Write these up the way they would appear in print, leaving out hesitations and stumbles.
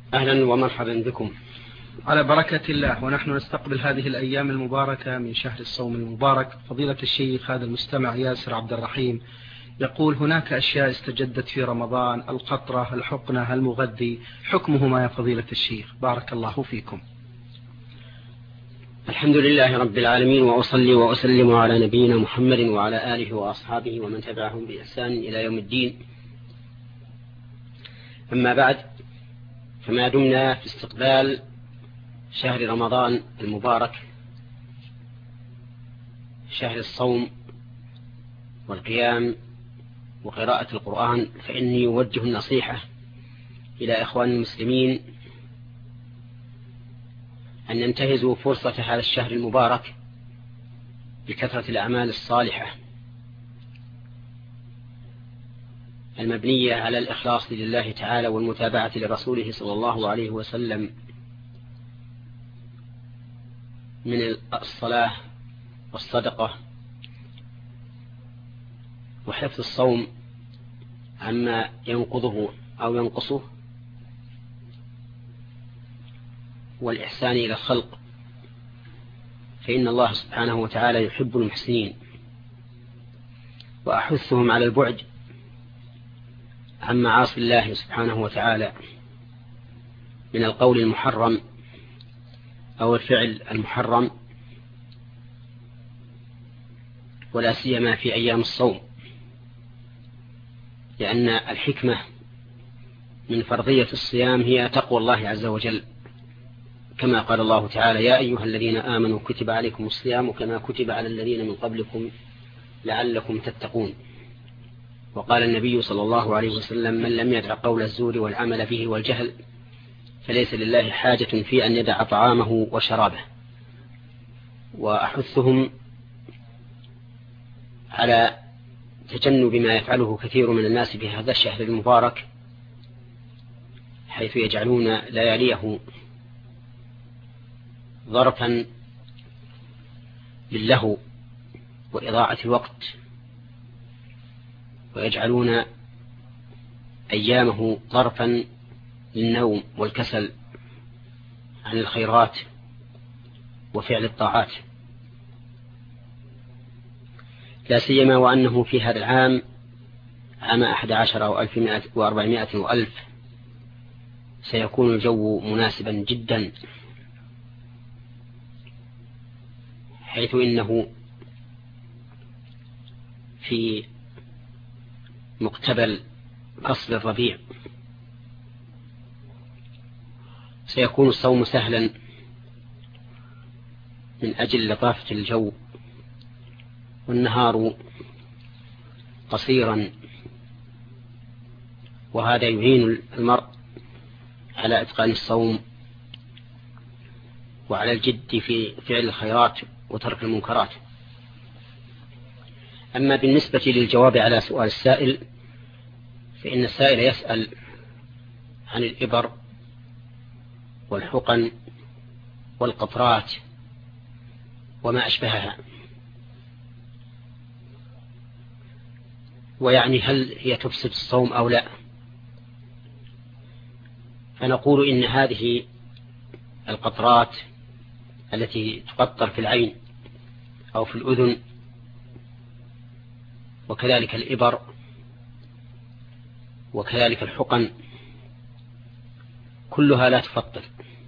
أهلا ومرحبا بكم على بركة الله. ونحن نستقبل هذه الأيام المباركة من شهر الصوم المبارك. فضيلة الشيخ، هذا المستمع ياسر عبد الرحيم يقول: هناك أشياء استجدت في رمضان: القطرة، الحقنة، المغذي، حكمهما يا فضيلة الشيخ؟ بارك الله فيكم. الحمد لله رب العالمين، وأصلي وأسلم على نبينا محمد وعلى آله وأصحابه ومن تبعهم بإحسان إلى يوم الدين. أما بعد، فما دمنا في استقبال شهر رمضان المبارك، شهر الصوم والقيام وقراءة القرآن، فإني أوجه النصيحة إلى إخوان المسلمين أن ينتهزوا فرصة هذا الشهر المبارك بكثرة الأعمال الصالحة المبنية على الإخلاص لله تعالى والمتابعة لرسوله صلى الله عليه وسلم من الصلاة والصدقة وحفظ الصوم عما ينقضه أو ينقصه، والإحسان إلى الخلق، فإن الله سبحانه وتعالى يحب المحسنين. وأحثهم على البعد عن معاصي الله سبحانه وتعالى من القول المحرم أو الفعل المحرم، ولا سيما في أيام الصوم، لأن الحكمة من فرضية الصيام هي تقوى الله عز وجل، كما قال الله تعالى: يا أيها الذين آمنوا كتب عليكم الصيام كما كتب على الذين من قبلكم لعلكم تتقون. وقال النبي صلى الله عليه وسلم: من لم يدع قول الزور والعمل به والجهل فليس لله حاجة في أن يدع طعامه وشرابه. وأحثهم على تجنب ما يفعله كثير من الناس في هذا الشهر المبارك، حيث يجعلون لياليه ظرفا للهو وإضاعة الوقت، ويجعلون أيامه ظرفا للنوم والكسل عن الخيرات وفعل الطاعات، لا سيما وأنه في هذا العام، عام 11 أو 1400 وألف، سيكون الجو مناسبا جدا، حيث إنه في مقتبل فصل الربيع، سيكون الصوم سهلا من أجل لطافة الجو، والنهار قصيرا، وهذا يعين المرء على إتقان الصوم وعلى الجد في فعل الخيرات وترك المنكرات. أما بالنسبة للجواب على سؤال السائل، فإن السائل يسأل عن الإبر والحقن والقطرات وما أشبهها، ويعني هل هي تفسد الصوم أو لا. فنقول إن هذه القطرات التي تقطر في العين أو في الأذن، وكذلك الإبر، وكذلك الحقن، كلها لا تفطر،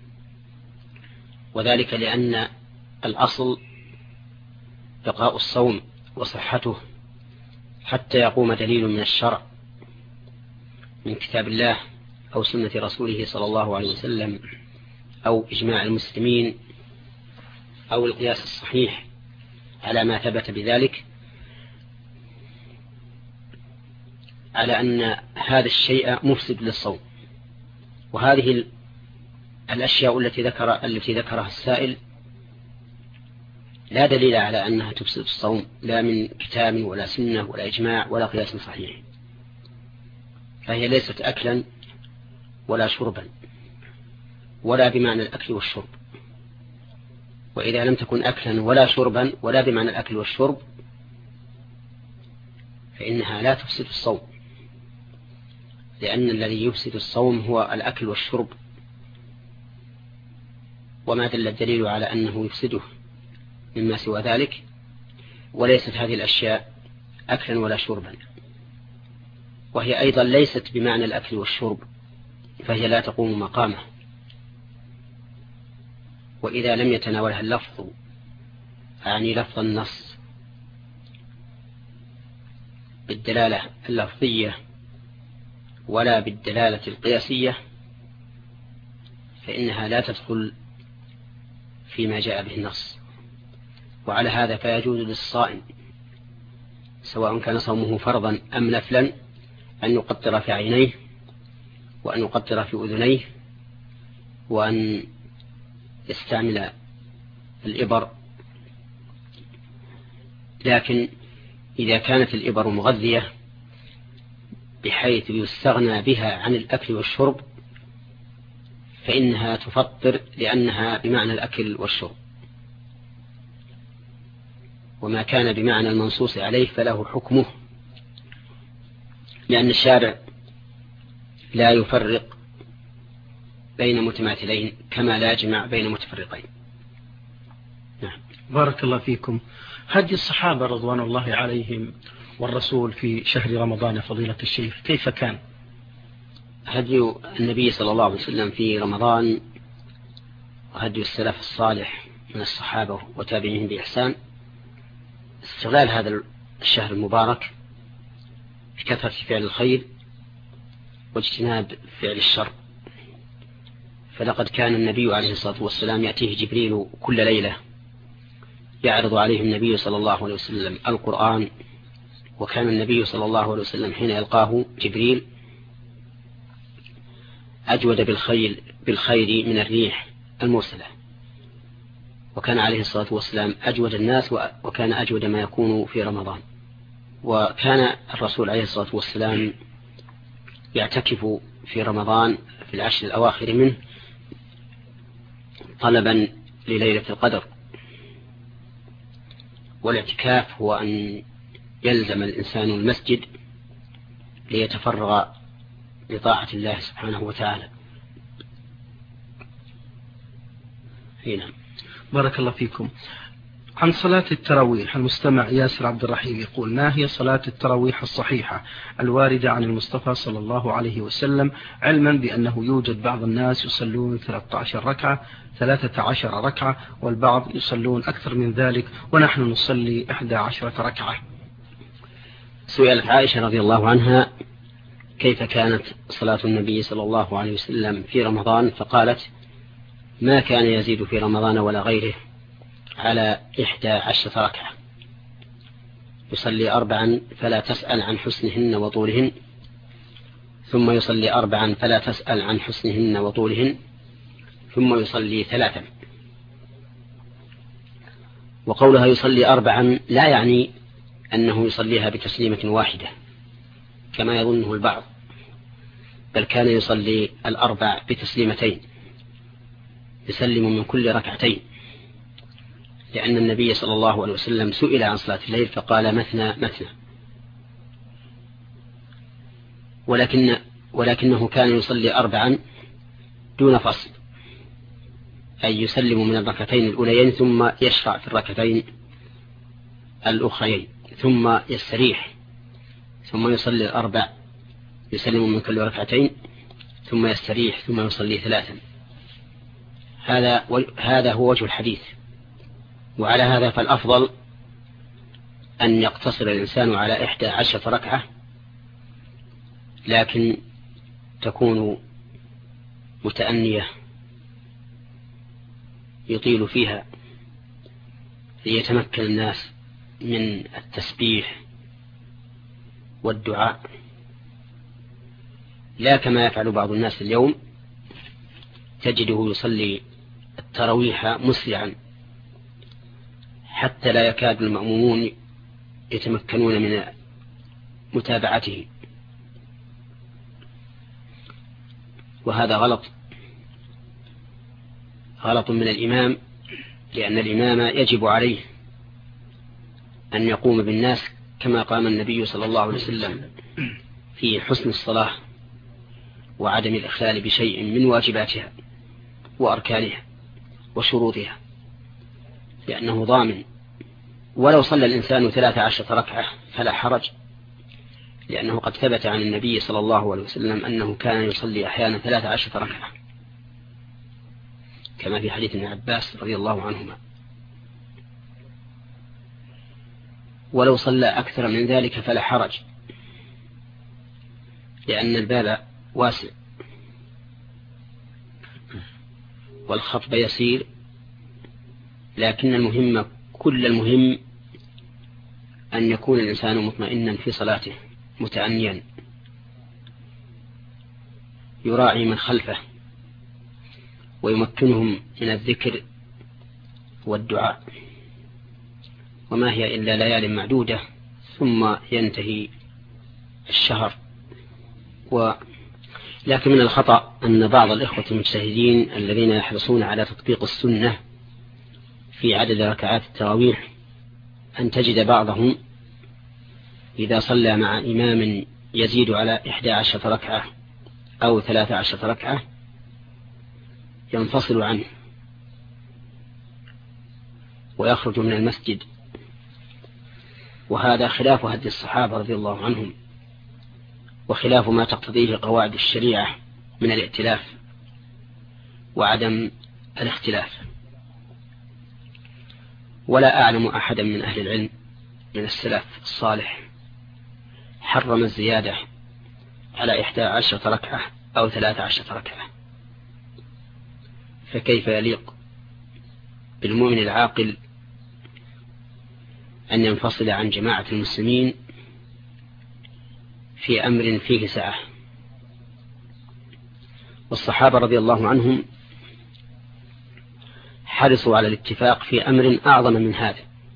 وذلك لأن الأصل بقاء الصوم وصحته حتى يقوم دليل من الشرع من كتاب الله أو سنة رسوله صلى الله عليه وسلم أو إجماع المسلمين أو القياس الصحيح على ما ثبت بذلك، على أن هذا الشيء مفسد للصوم. وهذه الأشياء التي ذكرها السائل لا دليل على أنها تفسد الصوم، لا من كتاب ولا سنة ولا إجماع ولا قياس صحيح، فهي ليست أكلا ولا شربا ولا بمعنى الأكل والشرب. وإذا لم تكن أكلا ولا شربا ولا بمعنى الأكل والشرب، فإنها لا تفسد الصوم، لأن الذي يفسد الصوم هو الأكل والشرب وما دل الدليل على أنه يفسده مما سوى ذلك، وليست هذه الأشياء أكلا ولا شربا، وهي أيضا ليست بمعنى الأكل والشرب، فهي لا تقوم مقامه. وإذا لم يتناولها اللفظ، أعني لفظ النص بالدلالة اللفظية ولا بالدلالة القياسية، فإنها لا تدخل فيما جاء به النص. وعلى هذا فيجوز للصائم سواء كان صومه فرضا أم نفلا أن يقطر في عينيه، وأن يقطر في أذنيه، وأن يستعمل الإبر. لكن إذا كانت الإبر مغذية بحيث يستغنى بها عن الأكل والشرب فإنها تفطر، لأنها بمعنى الأكل والشرب. وما كان بمعنى المنصوص عليه فله حكمه، لأن الشارع لا يفرق بين متماثلين كما لا يجمع بين متفرقين. نعم. بارك الله فيكم. هدي الصحابة رضوان الله عليهم والرسول في شهر رمضان فضيلة الشيخ كيف كان؟ هدي النبي صلى الله عليه وسلم في رمضان وهدي السلف الصالح من الصحابة وتابعين بإحسان استغلال هذا الشهر المبارك بكثرة فعل الخير واجتناب فعل الشر. فلقد كان النبي عليه الصلاة والسلام يأتيه جبريل كل ليلة يعرض عليه النبي صلى الله عليه وسلم القرآن، وكان النبي صلى الله عليه وسلم حين يلقاه جبريل أجود بالخير من الريح المرسلة، وكان عليه الصلاة والسلام أجود الناس، وكان أجود ما يكون في رمضان. وكان الرسول عليه الصلاة والسلام يعتكف في رمضان في العشر الأواخر منه طلبا لليلة القدر. والاعتكاف هو أن يلزم الإنسان المسجد ليتفرغ لطاعة الله سبحانه وتعالى. هنا. بارك الله فيكم. عن صلاة التراويح المستمع ياسر عبد الرحيم يقول: ما هي صلاة التراويح الصحيحة الواردة عن المصطفى صلى الله عليه وسلم، علما بأنه يوجد بعض الناس يصلون 13 ركعة 13 ركعة والبعض يصلون أكثر من ذلك ونحن نصلي 11 ركعة. سئلت عائشة رضي الله عنها كيف كانت صلاة النبي صلى الله عليه وسلم في رمضان، فقالت: ما كان يزيد في رمضان ولا غيره على 11 ركعة، يصلي 4 فلا تسأل عن حسنهن وطولهن، ثم يصلي 4 فلا تسأل عن حسنهن وطولهن، ثم يصلي 3. وقولها يصلي 4 لا يعني أنه يصليها بتسليمة واحدة كما يظنه البعض، بل كان يصلي 4 بتسليمتين، يسلم من كل ركعتين، لأن النبي صلى الله عليه وسلم سئل عن صلاة الليل فقال: مثنى مثنى. ولكنه كان يصلي 4 دون فصل، أي يسلم من الركعتين الأوليين ثم يشرع في الركعتين الأخرين، ثم يستريح، ثم يصلي 4 يسلم من كل ركعتين، ثم يستريح، ثم يصلي 3. هذا هو وجه الحديث. وعلى هذا فالأفضل أن يقتصر الإنسان على 11 ركعة، لكن تكون متأنية يطيل فيها ليتمكن الناس من التسبيح والدعاء، لا كما يفعل بعض الناس اليوم، تجده يصلي التراويح مسرعا حتى لا يكاد المأمومون يتمكنون من متابعته، وهذا غلط من الإمام، لأن الإمام يجب عليه أن يقوم بالناس كما قام النبي صلى الله عليه وسلم في حسن الصلاة وعدم الإخلال بشيء من واجباتها وأركانها. وشروطها، لأنه ضامن. ولو صلى الإنسان 13 ركعة فلا حرج، لأنه قد ثبت عن النبي صلى الله عليه وسلم أنه كان يصلي أحيانا 13 ركعة، كما في حديث ابن عباس رضي الله عنهما. ولو صلى أكثر من ذلك فلا حرج، لأن الباب واسع والخطب يسير، لكن المهم كل المهم أن يكون الإنسان مطمئنا في صلاته متأنيا يراعي من خلفه ويمكنهم من الذكر والدعاء، وما هي إلا ليال معدودة ثم ينتهي الشهر. لكن من الخطأ أن بعض الإخوة المجتهدين الذين يحرصون على تطبيق السنة في عدد ركعات التراويح أن تجد بعضهم إذا صلى مع إمام يزيد على 11 ركعة أو 13 ركعة ينفصل عنه ويخرج من المسجد، وهذا خلاف هدي الصحابة رضي الله عنهم، وخلاف ما تقتضيه قواعد الشريعة من الائتلاف وعدم الاختلاف. ولا أعلم أحدا من أهل العلم من السلف الصالح حرم الزيادة على 11 ركعة أو 13 ركعة، فكيف يليق بالمؤمن العاقل أن ينفصل عن جماعة المسلمين في أمر فيه سعة؟ والصحابة رضي الله عنهم حرصوا على الاتفاق في أمر أعظم من هذا،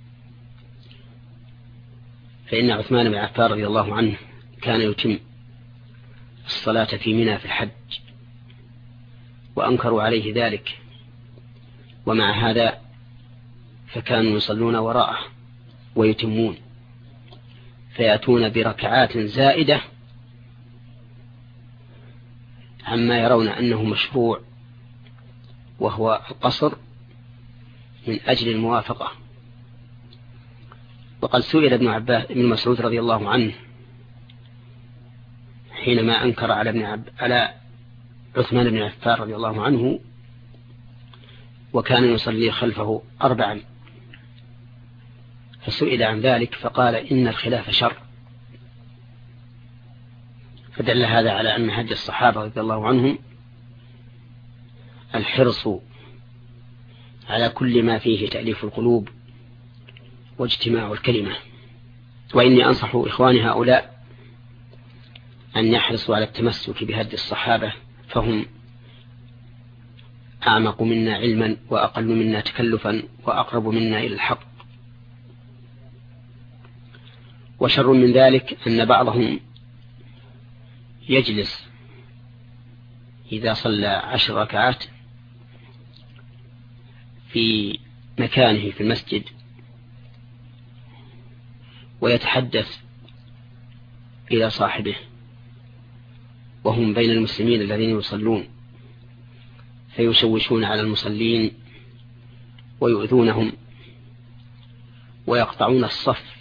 فإن عثمان بن عفان رضي الله عنه كان يتم الصلاة في منى في الحج، وأنكروا عليه ذلك، ومع هذا فكانوا يصلون وراءه ويتمون، فيأتون بركعات زائدة عما يرون أنه مشروع وهو القصر من أجل الموافقة. وقد سئل ابن مسعود رضي الله عنه حينما أنكر على عثمان بن عفان رضي الله عنه وكان يصلي خلفه 4، فسئل عن ذلك فقال إن الخلاف شر، فدل هذا على أن هدي الصحابة رضي الله عنهم الحرص على كل ما فيه تأليف القلوب واجتماع الكلمة. وإني أنصح إخواني هؤلاء أن يحرصوا على التمسك بهدي الصحابة، فهم أعمق منا علما وأقل منا تكلفا وأقرب منا إلى الحق. وشر من ذلك أن بعضهم يجلس إذا صلى 10 ركعات في مكانه في المسجد ويتحدث إلى صاحبه وهم بين المسلمين الذين يصلون، فيشوشون على المصلين ويؤذونهم ويقطعون الصف،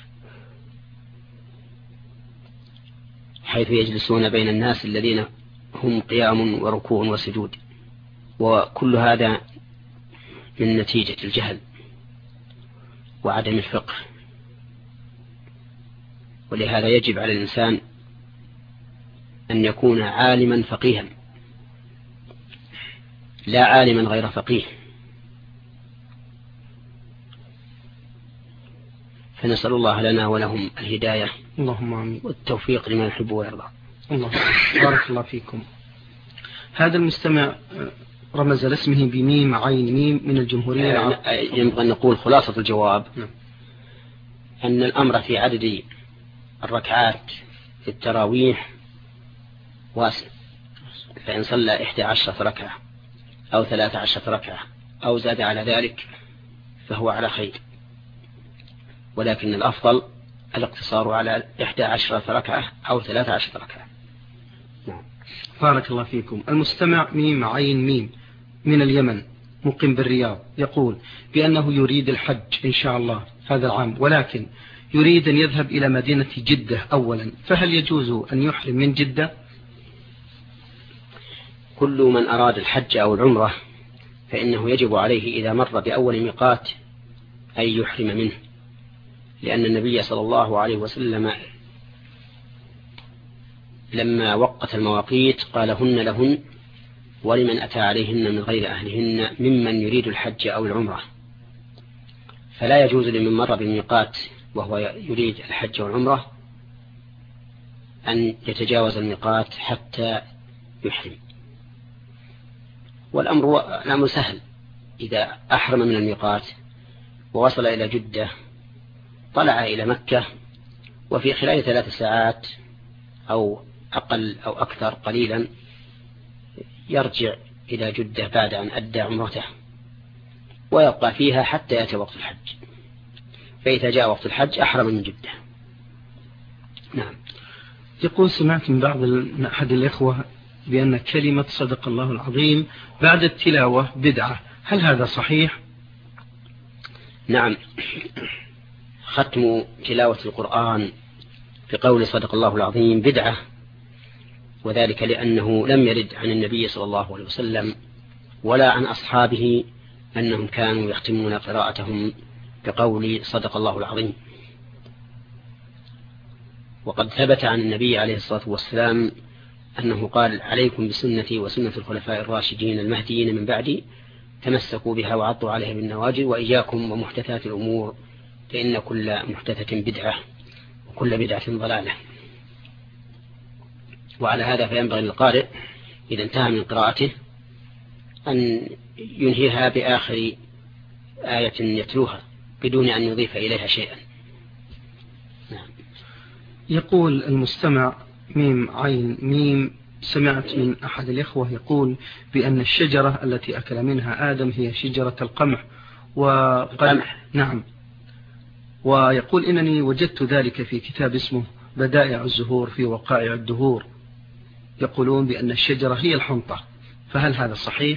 حيث يجلسون بين الناس الذين هم قيام وركوع وسجود. وكل هذا من نتيجة الجهل وعدم الفقه. ولهذا يجب على الإنسان أن يكون عالما فقيها، لا عالما غير فقيه. فنسأل الله لنا ولهم الهداية اللهم آمين والتوفيق لما يحب ويرضى. الله بارك الله فيكم. هذا المستمع رمز لاسمه بميم عين ميم من الجمهورية ينبغي أن نقول خلاصة الجواب أن الأمر في عدد الركعات في التراويح واسع، فإن صلى 11 ركعة أو 13 ركعة أو زاد على ذلك فهو على خير، ولكن الأفضل الاقتصار على 11 ركعة أو 13 ركعة. بارك الله فيكم. المستمع ميم عين ميم من اليمن مقيم بالرياض يقول بأنه يريد الحج إن شاء الله هذا العام، ولكن يريد أن يذهب إلى مدينة جدة أولا، فهل يجوز أن يحرم من جدة؟ كل من أراد الحج أو العمرة فإنه يجب عليه إذا مر بأول ميقات أن يحرم منه، لأن النبي صلى الله عليه وسلم لما وقت المواقيت قال هن لهن ولمن أتى عليهن من غير أهلهن ممن يريد الحج أو العمرة. فلا يجوز لمن مر بالميقات وهو يريد الحج والعمرة أن يتجاوز الميقات حتى يحرم. والأمر سهل، إذا أحرم من الميقات ووصل إلى جدة طلع إلى مكة، وفي خلال 3 ساعات أو أقل أو أكثر قليلا يرجع إلى جدة بعد أن أدى عمرته ويبقى فيها حتى يأتي وقت الحج، فإذا جاء وقت الحج أحرم من جدة. نعم. يقول سمعت من بعض أحد الإخوة بأن كلمة صدق الله العظيم بعد التلاوة بدعة، هل هذا صحيح؟ نعم، ختم تلاوة القرآن بقول صدق الله العظيم بدعة، وذلك لأنه لم يرد عن النبي صلى الله عليه وسلم ولا عن أصحابه أنهم كانوا يختمون قراءتهم بقول صدق الله العظيم. وقد ثبت عن النبي عليه الصلاة والسلام أنه قال عليكم بسنتي وسنة الخلفاء الراشدين المهديين من بعدي، تمسكوا بها وعضوا عليها بالنواجذ، وإياكم ومحدثات الأمور فإن كل محدثة بدعة وكل بدعة ضلالة. وعلى هذا فينبغي للقارئ إذا انتهى من قراءته أن ينهيها بآخر آية يتلوها بدون أن يضيف إليها شيئا. نعم. يقول المستمع ميم عين ميم، سمعت من أحد الإخوة يقول بأن الشجرة التي أكل منها آدم هي شجرة القمح نعم، ويقول إنني وجدت ذلك في كتاب اسمه بدائع الزهور في وقائع الدهور، يقولون بأن الشجرة هي الحنطة، فهل هذا صحيح؟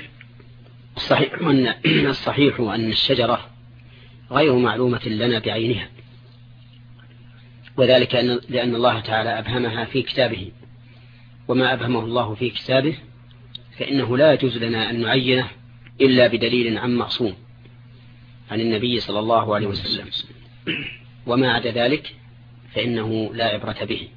الصحيح أن الشجرة غير معلومة لنا بعينها، وذلك لأن الله تعالى أبهمها في كتابه، وما أبهمه الله في كتابه فإنه لا يجوز لنا أن نعينه إلا بدليل عن معصوم عن النبي صلى الله عليه وسلم، وما عدا ذلك فإنه لا عبرة به.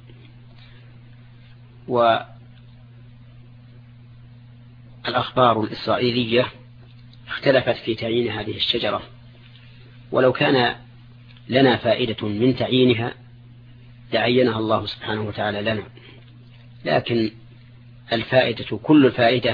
والأخبار الإسرائيلية اختلفت في تعيين هذه الشجرة، ولو كان لنا فائدة من تعيينها لعينها الله سبحانه وتعالى لنا، لكن كل الفائدة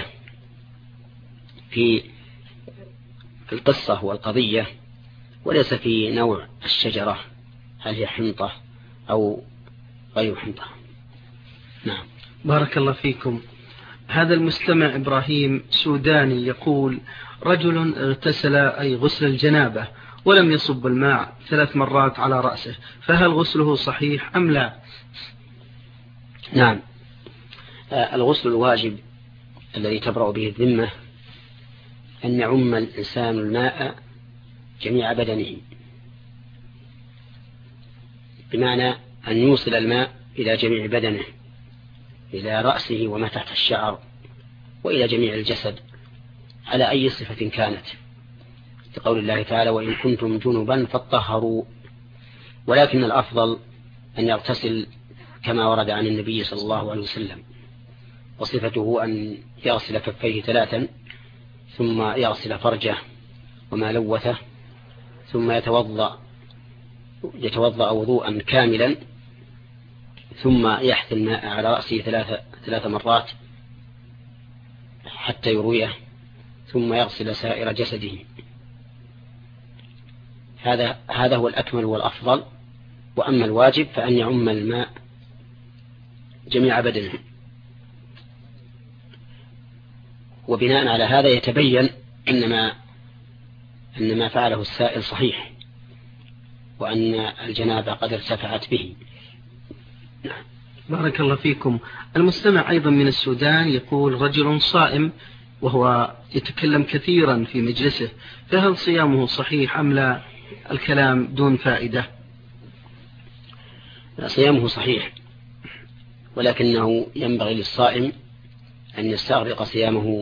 في القصة والقضية وليس في نوع الشجرة هل هي حنطة أو غير حنطة. نعم. بارك الله فيكم. هذا المستمع إبراهيم سوداني يقول رجل اغتسل أي غسل الجنابة ولم يصب الماء 3 مرات على رأسه، فهل غسله صحيح أم لا؟ نعم، الغسل الواجب الذي تبرأ به الذمة أن يعم الإنسان الماء جميع بدنه، بمعنى أن يوصل الماء إلى جميع بدنه، إلى رأسه وما تحت الشعر وإلى جميع الجسد على أي صفة كانت، لقول الله تعالى وإن كنتم جنبا فاطهروا. ولكن الأفضل أن يغتسل كما ورد عن النبي صلى الله عليه وسلم، وصفته أن يغسل كفيه 3 ثم يغسل فرجه وما لوثه ثم يتوضأ وضوءا كاملا ثم يحث الماء على رأسه 3 مرات حتى يرويه ثم يغسل سائر جسده. هذا هو الأكمل والأفضل. وأما الواجب فأن يعم الماء جميع بدنه. وبناء على هذا يتبين أن ما فعله السائل صحيح، وأن الجنابة قد ارتفعت به. بارك الله فيكم. المستمع أيضا من السودان يقول رجل صائم وهو يتكلم كثيرا في مجلسه، فهل صيامه صحيح أم لا؟ الكلام دون فائدة. صيامه صحيح، ولكنه ينبغي للصائم أن يستغرق صيامه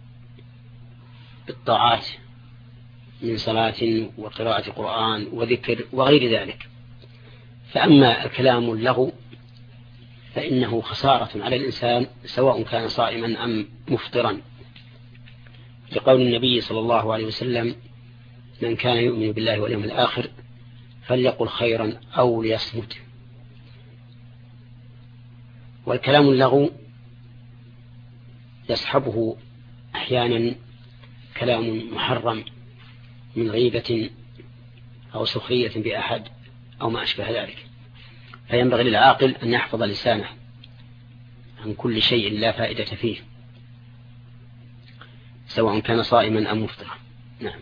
بالطاعات من صلاة وقراءة قرآن وذكر وغير ذلك. فأما الكلام اللغو فإنه خسارة على الإنسان سواء كان صائما أم مفطرا، لقول النبي صلى الله عليه وسلم: من كان يؤمن بالله واليوم الآخر فليقل خيرا أو ليصمت. والكلام اللغو يصحبه أحيانا كلام محرم من غيبة أو سخرية بأحد أو ما أشبه ذلك، فينبغي للعاقل أن يحفظ لسانه عن كل شيء لا فائدة فيه سواء كان صائما أم مفطرا. نعم.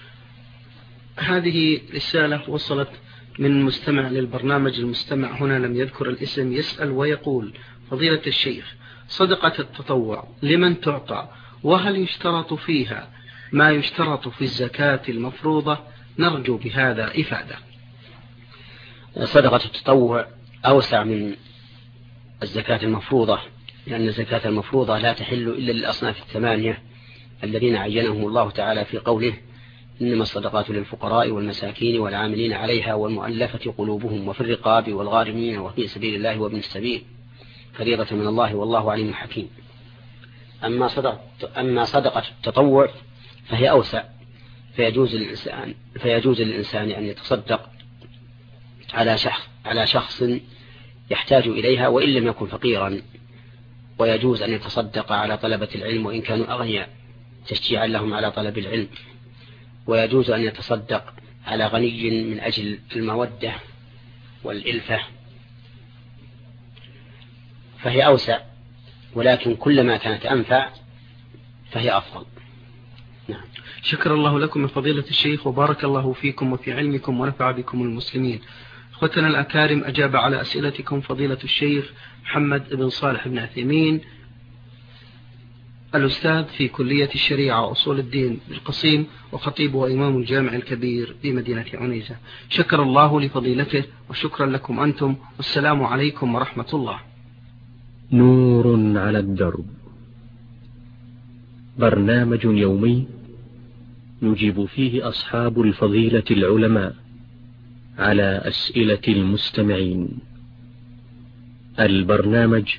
هذه رسالة وصلت من مستمع للبرنامج. المستمع هنا لم يذكر الاسم، يسأل ويقول: فضيلة الشيخ، صدقة التطوع لمن تعطى؟ وهل يشترط فيها ما يشترط في الزكاة المفروضة؟ نرجو بهذا إفادة. صدقة التطوع أوسع من الزكاة المفروضة، لأن الزكاة المفروضة لا تحل إلا للأصناف الثمانية الذين عينهم الله تعالى في قوله: إنما الصدقات للفقراء والمساكين والعاملين عليها والمؤلفة قلوبهم وفي الرقاب والغارمين وفي سبيل الله وابن السبيل فريضة من الله والله عليم حكيم. أما صدقة التطوع فهي أوسع، فيجوز للإنسان أن يتصدق على شخص يحتاج إليها وإن لم يكن فقيرا، ويجوز أن يتصدق على طلبة العلم وإن كانوا أغنياء تشجيعا لهم على طلب العلم، ويجوز أن يتصدق على غني من أجل المودة والإلفة، فهي أوسع، ولكن كلما كانت أنفع فهي أفضل. نعم. شكر الله لكم من فضيلة الشيخ، وبارك الله فيكم وفي علمكم ونفع بكم المسلمين. أخوتنا الأكارم، أجاب على أسئلتكم فضيلة الشيخ محمد بن صالح بن عثيمين، الأستاذ في كلية الشريعة وأصول الدين بالقصيم، وخطيب وإمام الجامع الكبير بمدينة عنيزة. شكر الله لفضيلته وشكرا لكم أنتم، والسلام عليكم ورحمة الله. نور على الدرب، برنامج يومي يجيب فيه أصحاب الفضيلة العلماء على أسئلة المستمعين. البرنامج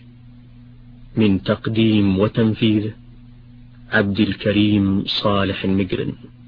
من تقديم وتنفيذ عبد الكريم صالح المقرن.